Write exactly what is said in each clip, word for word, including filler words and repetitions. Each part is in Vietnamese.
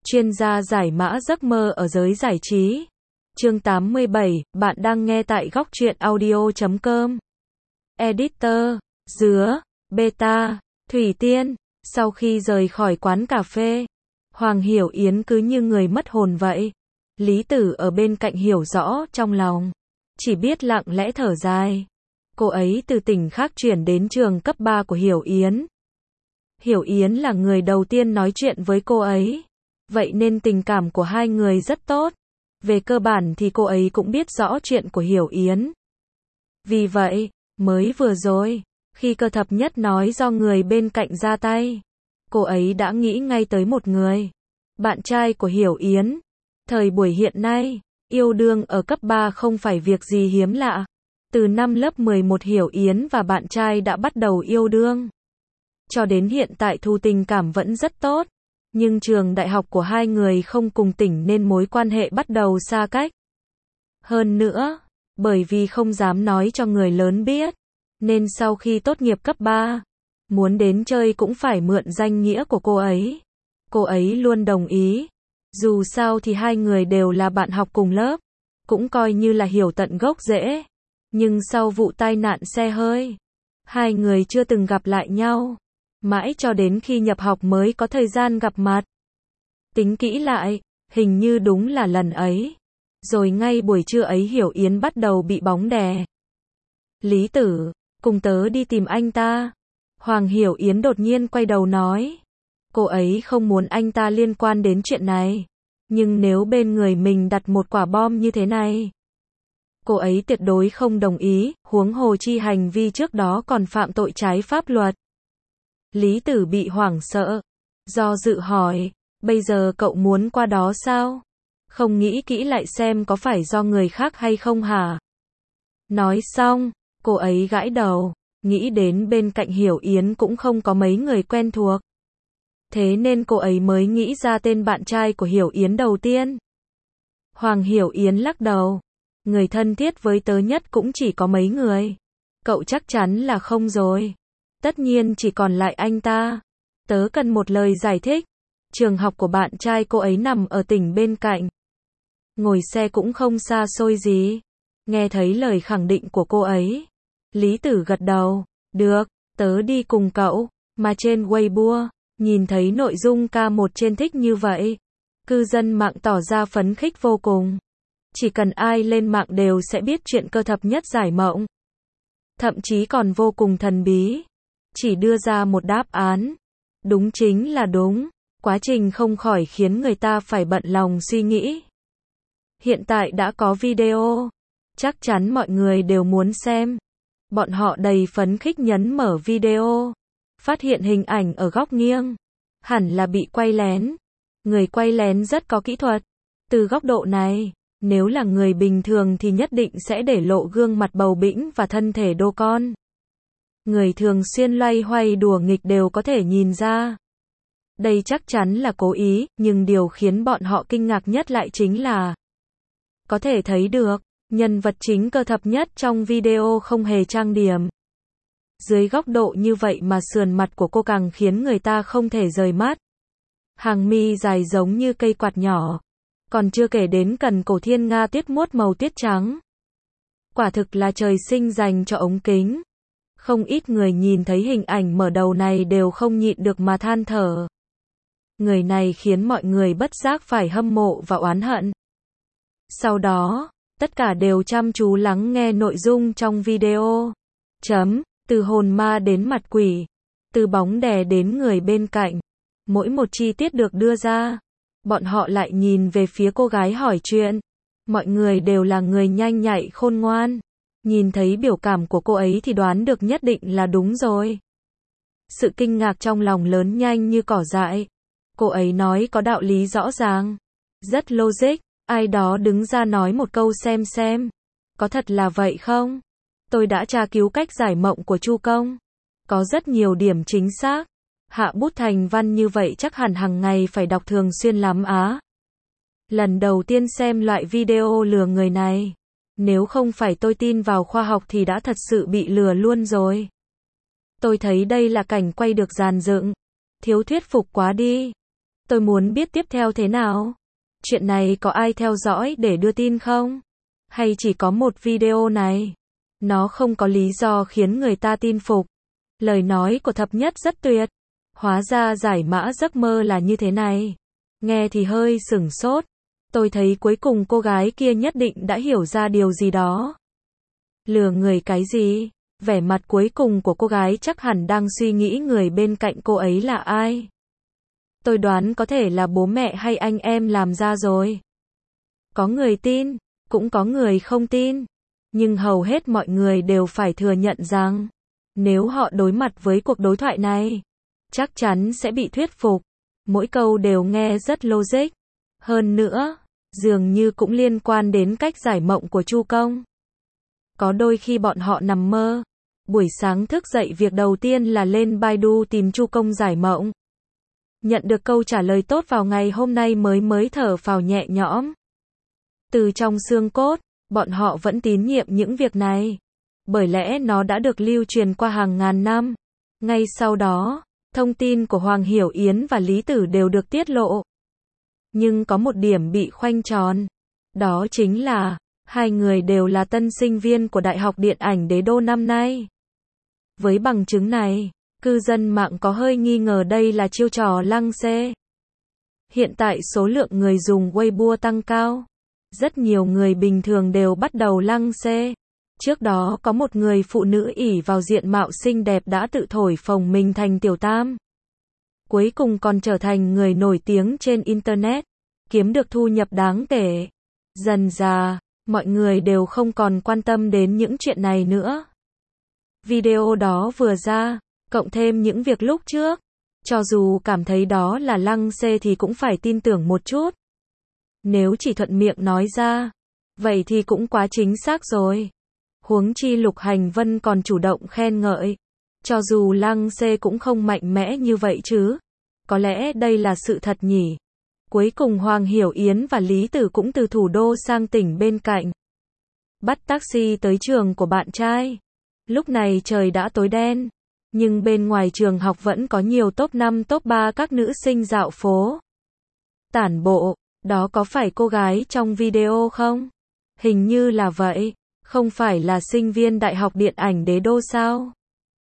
chuyên gia giải mã giấc mơ ở giới giải trí. Chương tám mươi bảy, bạn đang nghe tại góc truyện audio chấm com. Editor, Dứa, Beta, Thủy Tiên. Sau khi rời khỏi quán cà phê, Hoàng Hiểu Yến cứ như người mất hồn vậy. Lý Tử ở bên cạnh hiểu rõ trong lòng, chỉ biết lặng lẽ thở dài. Cô ấy từ tỉnh khác chuyển đến trường cấp ba của Hiểu Yến. Hiểu Yến là người đầu tiên nói chuyện với cô ấy, vậy nên tình cảm của hai người rất tốt. Về cơ bản thì cô ấy cũng biết rõ chuyện của Hiểu Yến. Vì vậy, mới vừa rồi, khi Cơ Thập Nhất nói do người bên cạnh ra tay, cô ấy đã nghĩ ngay tới một người, bạn trai của Hiểu Yến. Thời buổi hiện nay, yêu đương ở cấp ba không phải việc gì hiếm lạ. Từ năm lớp mười một Hiểu Yến và bạn trai đã bắt đầu yêu đương. Cho đến hiện tại thu tình cảm vẫn rất tốt. Nhưng trường đại học của hai người không cùng tỉnh nên mối quan hệ bắt đầu xa cách. Hơn nữa, bởi vì không dám nói cho người lớn biết, nên sau khi tốt nghiệp cấp ba, muốn đến chơi cũng phải mượn danh nghĩa của cô ấy. Cô ấy luôn đồng ý. Dù sao thì hai người đều là bạn học cùng lớp, cũng coi như là hiểu tận gốc rễ. Nhưng sau vụ tai nạn xe hơi, hai người chưa từng gặp lại nhau. Mãi cho đến khi nhập học mới có thời gian gặp mặt. Tính kỹ lại, hình như đúng là lần ấy. Rồi ngay buổi trưa ấy Hiểu Yến bắt đầu bị bóng đè. Lý Tử, cùng tớ đi tìm anh ta. Hoàng Hiểu Yến đột nhiên quay đầu nói. Cô ấy không muốn anh ta liên quan đến chuyện này. Nhưng nếu bên người mình đặt một quả bom như thế này, cô ấy tuyệt đối không đồng ý, huống hồ chi hành vi trước đó còn phạm tội trái pháp luật. Lý Tử bị hoảng sợ, do dự hỏi, bây giờ cậu muốn qua đó sao? Không nghĩ kỹ lại xem có phải do người khác hay không hả? Nói xong, cô ấy gãi đầu, nghĩ đến bên cạnh Hiểu Yến cũng không có mấy người quen thuộc. Thế nên cô ấy mới nghĩ ra tên bạn trai của Hiểu Yến đầu tiên. Hoàng Hiểu Yến lắc đầu, người thân thiết với tớ nhất cũng chỉ có mấy người. Cậu chắc chắn là không rồi. Tất nhiên chỉ còn lại anh ta. Tớ cần một lời giải thích. Trường học của bạn trai cô ấy nằm ở tỉnh bên cạnh. Ngồi xe cũng không xa xôi gì. Nghe thấy lời khẳng định của cô ấy, Lý Tử gật đầu. Được, tớ đi cùng cậu. Mà trên Weibo, nhìn thấy nội dung ca một trên thích như vậy, cư dân mạng tỏ ra phấn khích vô cùng. Chỉ cần ai lên mạng đều sẽ biết chuyện Cơ Thập Nhất giải mộng. Thậm chí còn vô cùng thần bí. Chỉ đưa ra một đáp án. Đúng chính là đúng. Quá trình không khỏi khiến người ta phải bận lòng suy nghĩ. Hiện tại đã có video. Chắc chắn mọi người đều muốn xem. Bọn họ đầy phấn khích nhấn mở video. Phát hiện hình ảnh ở góc nghiêng. Hẳn là bị quay lén. Người quay lén rất có kỹ thuật. Từ góc độ này, nếu là người bình thường thì nhất định sẽ để lộ gương mặt bầu bĩnh và thân thể đô con. Người thường xuyên loay hoay đùa nghịch đều có thể nhìn ra. Đây chắc chắn là cố ý, nhưng điều khiến bọn họ kinh ngạc nhất lại chính là có thể thấy được, nhân vật chính Cơ Thập Nhất trong video không hề trang điểm. Dưới góc độ như vậy mà sườn mặt của cô càng khiến người ta không thể rời mắt. Hàng mi dài giống như cây quạt nhỏ. Còn chưa kể đến cần cổ thiên nga tuyết muốt màu tuyết trắng. Quả thực là trời sinh dành cho ống kính. Không ít người nhìn thấy hình ảnh mở đầu này đều không nhịn được mà than thở. Người này khiến mọi người bất giác phải hâm mộ và oán hận. Sau đó, tất cả đều chăm chú lắng nghe nội dung trong video. Chấm, từ hồn ma đến mặt quỷ, từ bóng đè đến người bên cạnh. Mỗi một chi tiết được đưa ra, bọn họ lại nhìn về phía cô gái hỏi chuyện. Mọi người đều là người nhanh nhạy khôn ngoan. Nhìn thấy biểu cảm của cô ấy thì đoán được nhất định là đúng rồi. Sự kinh ngạc trong lòng lớn nhanh như cỏ dại. Cô ấy nói có đạo lý rõ ràng. Rất logic. Ai đó đứng ra nói một câu xem xem. Có thật là vậy không? Tôi đã tra cứu cách giải mộng của Chu Công. Có rất nhiều điểm chính xác. Hạ bút thành văn như vậy chắc hẳn hàng ngày phải đọc thường xuyên lắm á. Lần đầu tiên xem loại video lừa người này. Nếu không phải tôi tin vào khoa học thì đã thật sự bị lừa luôn rồi. Tôi thấy đây là cảnh quay được dàn dựng. Thiếu thuyết phục quá đi. Tôi muốn biết tiếp theo thế nào. Chuyện này có ai theo dõi để đưa tin không? Hay chỉ có một video này? Nó không có lý do khiến người ta tin phục. Lời nói của thập nhất rất tuyệt. Hóa ra giải mã giấc mơ là như thế này. Nghe thì hơi sửng sốt. Tôi thấy cuối cùng cô gái kia nhất định đã hiểu ra điều gì đó. Lừa người cái gì? Vẻ mặt cuối cùng của cô gái chắc hẳn đang suy nghĩ người bên cạnh cô ấy là ai. Tôi đoán có thể là bố mẹ hay anh em làm ra rồi. Có người tin, cũng có người không tin. Nhưng hầu hết mọi người đều phải thừa nhận rằng, nếu họ đối mặt với cuộc đối thoại này, chắc chắn sẽ bị thuyết phục. Mỗi câu đều nghe rất logic. Hơn nữa, dường như cũng liên quan đến cách giải mộng của Chu Công. Có đôi khi bọn họ nằm mơ, buổi sáng thức dậy việc đầu tiên là lên Baidu tìm Chu Công giải mộng. Nhận được câu trả lời tốt vào ngày hôm nay mới mới thở phào nhẹ nhõm. Từ trong xương cốt, bọn họ vẫn tín nhiệm những việc này. Bởi lẽ nó đã được lưu truyền qua hàng ngàn năm. Ngay sau đó, thông tin của Hoàng Hiểu Yến và Lý Tử đều được tiết lộ. Nhưng có một điểm bị khoanh tròn. Đó chính là, hai người đều là tân sinh viên của Đại học Điện ảnh Đế Đô năm nay. Với bằng chứng này, cư dân mạng có hơi nghi ngờ đây là chiêu trò lăng xê. Hiện tại số lượng người dùng Weibo tăng cao. Rất nhiều người bình thường đều bắt đầu lăng xê. Trước đó có một người phụ nữ ỷ vào diện mạo xinh đẹp đã tự thổi phồng mình thành tiểu tam. Cuối cùng còn trở thành người nổi tiếng trên Internet, kiếm được thu nhập đáng kể. Dần dà, mọi người đều không còn quan tâm đến những chuyện này nữa. Video đó vừa ra, cộng thêm những việc lúc trước, cho dù cảm thấy đó là lăng xê thì cũng phải tin tưởng một chút. Nếu chỉ thuận miệng nói ra, vậy thì cũng quá chính xác rồi. Huống chi Lục Hành Vân còn chủ động khen ngợi. Cho dù lăng xê cũng không mạnh mẽ như vậy chứ. Có lẽ đây là sự thật nhỉ. Cuối cùng Hoàng Hiểu Yến và Lý Tử cũng từ thủ đô sang tỉnh bên cạnh. Bắt taxi tới trường của bạn trai. Lúc này trời đã tối đen. Nhưng bên ngoài trường học vẫn có nhiều top năm top ba các nữ sinh dạo phố. Tản bộ, đó có phải cô gái trong video không? Hình như là vậy. Không phải là sinh viên Đại học Điện ảnh Đế Đô sao?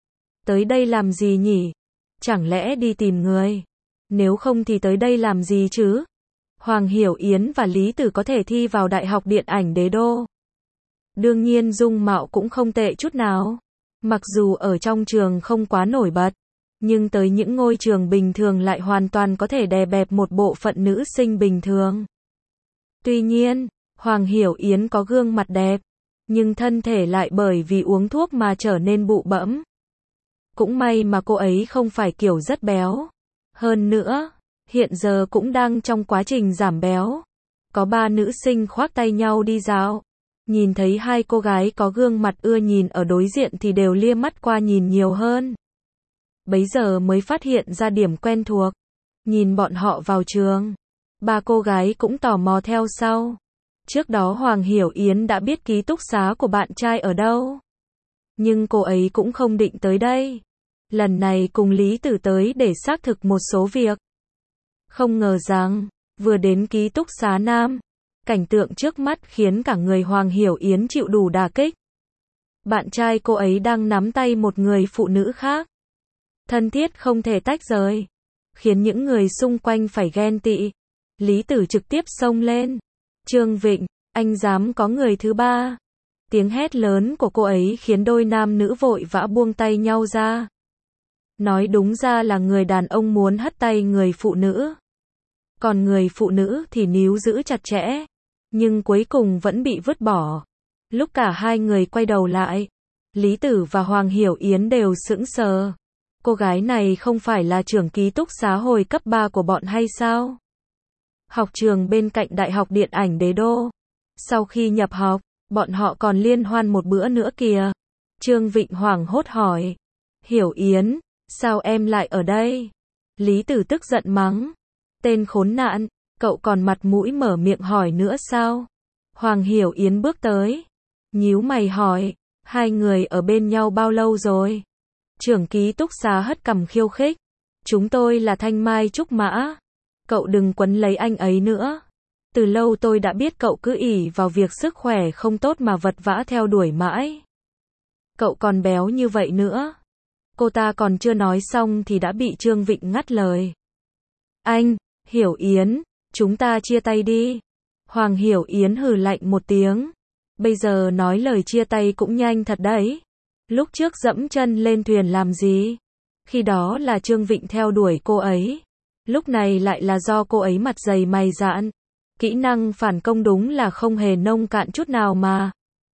Tới đây làm gì nhỉ? Chẳng lẽ đi tìm người? Nếu không thì tới đây làm gì chứ? Hoàng Hiểu Yến và Lý Tử có thể thi vào Đại học Điện ảnh Đế Đô. Đương nhiên dung mạo cũng không tệ chút nào. Mặc dù ở trong trường không quá nổi bật, nhưng tới những ngôi trường bình thường lại hoàn toàn có thể đè bẹp một bộ phận nữ sinh bình thường. Tuy nhiên, Hoàng Hiểu Yến có gương mặt đẹp, nhưng thân thể lại bởi vì uống thuốc mà trở nên bụ bẫm. Cũng may mà cô ấy không phải kiểu rất béo. Hơn nữa, hiện giờ cũng đang trong quá trình giảm béo. Có ba nữ sinh khoác tay nhau đi dạo. Nhìn thấy hai cô gái có gương mặt ưa nhìn ở đối diện thì đều lia mắt qua nhìn nhiều hơn. Bấy giờ mới phát hiện ra điểm quen thuộc. Nhìn bọn họ vào trường. Ba cô gái cũng tò mò theo sau. Trước đó Hoàng Hiểu Yến đã biết ký túc xá của bạn trai ở đâu. Nhưng cô ấy cũng không định tới đây. Lần này cùng Lý Tử tới để xác thực một số việc. Không ngờ rằng, vừa đến ký túc xá nam, cảnh tượng trước mắt khiến cả người Hoàng Hiểu Yến chịu đủ đả kích. Bạn trai cô ấy đang nắm tay một người phụ nữ khác. Thân thiết không thể tách rời. Khiến những người xung quanh phải ghen tị. Lý Tử trực tiếp xông lên. Trương Vịnh, anh dám có người thứ ba. Tiếng hét lớn của cô ấy khiến đôi nam nữ vội vã buông tay nhau ra. Nói đúng ra là người đàn ông muốn hất tay người phụ nữ. Còn người phụ nữ thì níu giữ chặt chẽ. Nhưng cuối cùng vẫn bị vứt bỏ. Lúc cả hai người quay đầu lại, Lý Tử và Hoàng Hiểu Yến đều sững sờ. Cô gái này không phải là trưởng ký túc xá hồi cấp ba của bọn hay sao? Học trường bên cạnh Đại học Điện ảnh Đế Đô. Sau khi nhập học, bọn họ còn liên hoan một bữa nữa kìa. Trương Vịnh hoảng hốt hỏi. Hiểu Yến, sao em lại ở đây? Lý Tử tức giận mắng. Tên khốn nạn, cậu còn mặt mũi mở miệng hỏi nữa sao? Hoàng Hiểu Yến bước tới. Nhíu mày hỏi, hai người ở bên nhau bao lâu rồi? Trưởng ký túc xá hất cằm khiêu khích. Chúng tôi là Thanh Mai Trúc Mã. Cậu đừng quấn lấy anh ấy nữa. Từ lâu tôi đã biết cậu cứ ỷ vào việc sức khỏe không tốt mà vật vã theo đuổi mãi. Cậu còn béo như vậy nữa. Cô ta còn chưa nói xong thì đã bị Trương Vịnh ngắt lời. Anh, Hiểu Yến, chúng ta chia tay đi. Hoàng Hiểu Yến hừ lạnh một tiếng. Bây giờ nói lời chia tay cũng nhanh thật đấy. Lúc trước dẫm chân lên thuyền làm gì? Khi đó là Trương Vịnh theo đuổi cô ấy. Lúc này lại là do cô ấy mặt dày mày dạn. Kỹ năng phản công đúng là không hề nông cạn chút nào mà.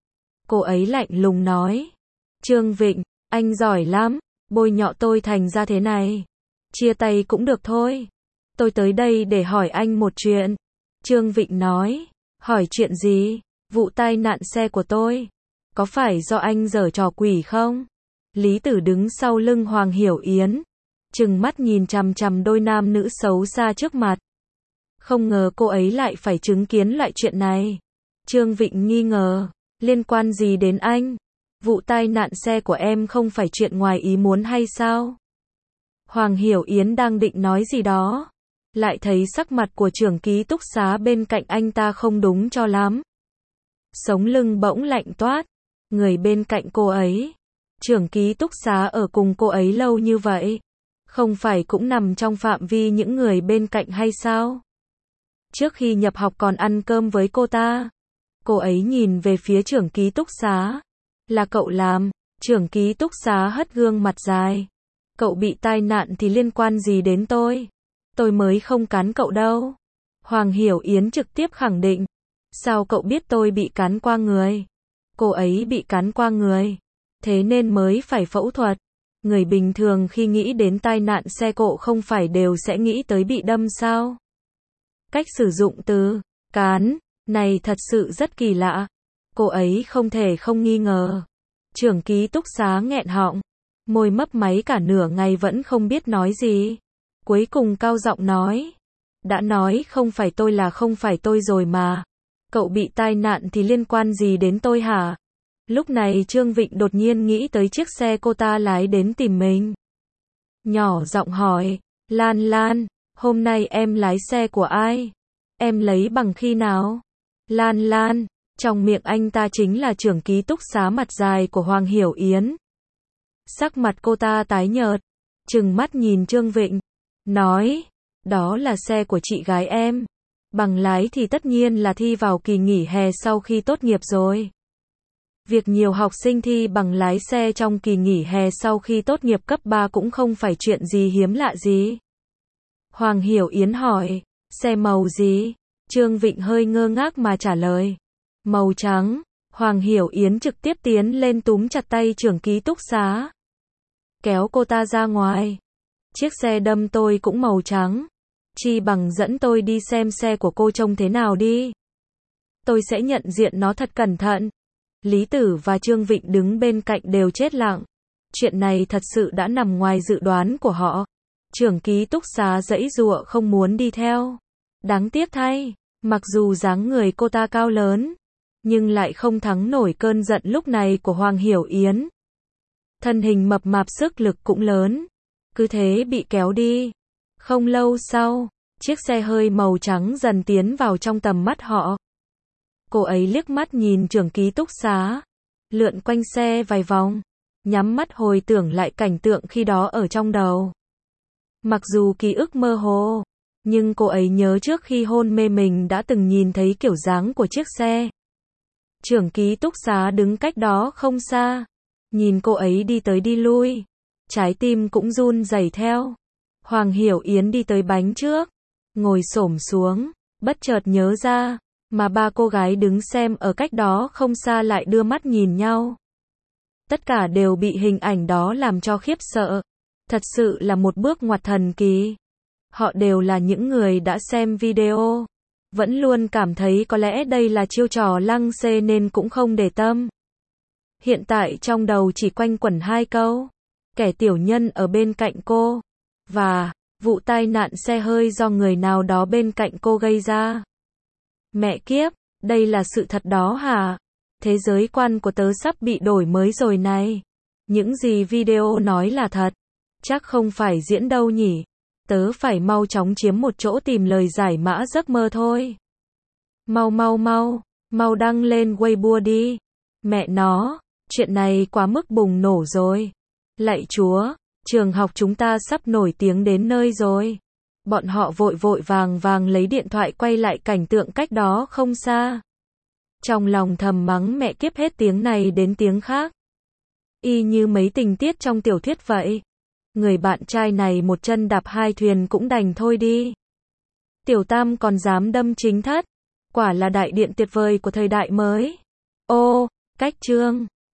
Cô ấy lạnh lùng nói. Trương Vịnh, anh giỏi lắm, bôi nhọ tôi thành ra thế này. Chia tay cũng được thôi. Tôi tới đây để hỏi anh một chuyện. Trương Vịnh nói. Hỏi chuyện gì? Vụ tai nạn xe của tôi. Có phải do anh giở trò quỷ không? Lý Tử đứng sau lưng Hoàng Hiểu Yến. Trừng mắt nhìn chằm chằm đôi nam nữ xấu xa trước mặt. Không ngờ cô ấy lại phải chứng kiến loại chuyện này. Trương Vịnh nghi ngờ. Liên quan gì đến anh? Vụ tai nạn xe của em không phải chuyện ngoài ý muốn hay sao? Hoàng Hiểu Yến đang định nói gì đó. Lại thấy sắc mặt của trưởng ký túc xá bên cạnh anh ta không đúng cho lắm. Sống lưng bỗng lạnh toát. Người bên cạnh cô ấy. Trưởng ký túc xá ở cùng cô ấy lâu như vậy. Không phải cũng nằm trong phạm vi những người bên cạnh hay sao? Trước khi nhập học còn ăn cơm với cô ta. Cô ấy nhìn về phía trưởng ký túc xá. Là cậu làm. Trưởng ký túc xá hất gương mặt dài. Cậu bị tai nạn thì liên quan gì đến tôi? Tôi mới không cán cậu đâu. Hoàng Hiểu Yến trực tiếp khẳng định. Sao cậu biết tôi bị cán qua người? Cô ấy bị cán qua người. Thế nên mới phải phẫu thuật. Người bình thường khi nghĩ đến tai nạn xe cộ không phải đều sẽ nghĩ tới bị đâm sao? Cách sử dụng từ cán này thật sự rất kỳ lạ. Cô ấy không thể không nghi ngờ. Trưởng ký túc xá nghẹn họng. Môi mấp máy cả nửa ngày vẫn không biết nói gì. Cuối cùng cao giọng nói. Đã nói không phải tôi là không phải tôi rồi mà. Cậu bị tai nạn thì liên quan gì đến tôi hả? Lúc này Trương Vịnh đột nhiên nghĩ tới chiếc xe cô ta lái đến tìm mình. Nhỏ giọng hỏi. Lan Lan, hôm nay em lái xe của ai? Em lấy bằng khi nào? Lan Lan, trong miệng anh ta chính là trưởng ký túc xá mặt dài của Hoàng Hiểu Yến. Sắc mặt cô ta tái nhợt. Trừng mắt nhìn Trương Vịnh. Nói. Đó là xe của chị gái em. Bằng lái thì tất nhiên là thi vào kỳ nghỉ hè sau khi tốt nghiệp rồi. Việc nhiều học sinh thi bằng lái xe trong kỳ nghỉ hè sau khi tốt nghiệp cấp ba cũng không phải chuyện gì hiếm lạ gì. Hoàng Hiểu Yến hỏi, xe màu gì? Trương Vịnh hơi ngơ ngác mà trả lời. Màu trắng. Hoàng Hiểu Yến trực tiếp tiến lên túm chặt tay trưởng ký túc xá. Kéo cô ta ra ngoài. Chiếc xe đâm tôi cũng màu trắng. Chi bằng dẫn tôi đi xem xe của cô trông thế nào đi. Tôi sẽ nhận diện nó thật cẩn thận. Lý Tử và Trương Vịnh đứng bên cạnh đều chết lặng. Chuyện này thật sự đã nằm ngoài dự đoán của họ. Trưởng ký túc xá giãy giụa không muốn đi theo. Đáng tiếc thay, mặc dù dáng người cô ta cao lớn, nhưng lại không thắng nổi cơn giận lúc này của Hoàng Hiểu Yến. Thân hình mập mạp sức lực cũng lớn. Cứ thế bị kéo đi. Không lâu sau, chiếc xe hơi màu trắng dần tiến vào trong tầm mắt họ. Cô ấy liếc mắt nhìn trưởng ký túc xá, lượn quanh xe vài vòng, nhắm mắt hồi tưởng lại cảnh tượng khi đó ở trong đầu. Mặc dù ký ức mơ hồ, nhưng cô ấy nhớ trước khi hôn mê mình đã từng nhìn thấy kiểu dáng của chiếc xe. Trưởng ký túc xá đứng cách đó không xa, nhìn cô ấy đi tới đi lui, trái tim cũng run rẩy theo. Hoàng Hiểu Yến đi tới bánh trước, ngồi xổm xuống, bất chợt nhớ ra, mà ba cô gái đứng xem ở cách đó không xa lại đưa mắt nhìn nhau. Tất cả đều bị hình ảnh đó làm cho khiếp sợ. Thật sự là một bước ngoặt thần kỳ. Họ đều là những người đã xem video, vẫn luôn cảm thấy có lẽ đây là chiêu trò lăng xê nên cũng không để tâm. Hiện tại trong đầu chỉ quanh quẩn hai câu. Kẻ tiểu nhân ở bên cạnh cô. Và, vụ tai nạn xe hơi do người nào đó bên cạnh cô gây ra. Mẹ kiếp, đây là sự thật đó hả? Thế giới quan của tớ sắp bị đổi mới rồi này. Những gì video nói là thật. Chắc không phải diễn đâu nhỉ? tớ phải mau chóng chiếm một chỗ tìm lời giải mã giấc mơ thôi. Mau mau mau, mau đăng lên Weibo đi. Mẹ nó, chuyện này quá mức bùng nổ rồi. Lạy Chúa, trường học chúng ta sắp nổi tiếng đến nơi rồi. Bọn họ vội vội vàng vàng lấy điện thoại quay lại cảnh tượng cách đó không xa. Trong lòng thầm mắng mẹ kiếp hết tiếng này đến tiếng khác. Y như mấy tình tiết trong tiểu thuyết vậy. Người bạn trai này một chân đạp hai thuyền cũng đành thôi đi. Tiểu Tam còn dám đâm chính thất. Quả là đại điện tuyệt vời của thời đại mới. Ô, cách chương.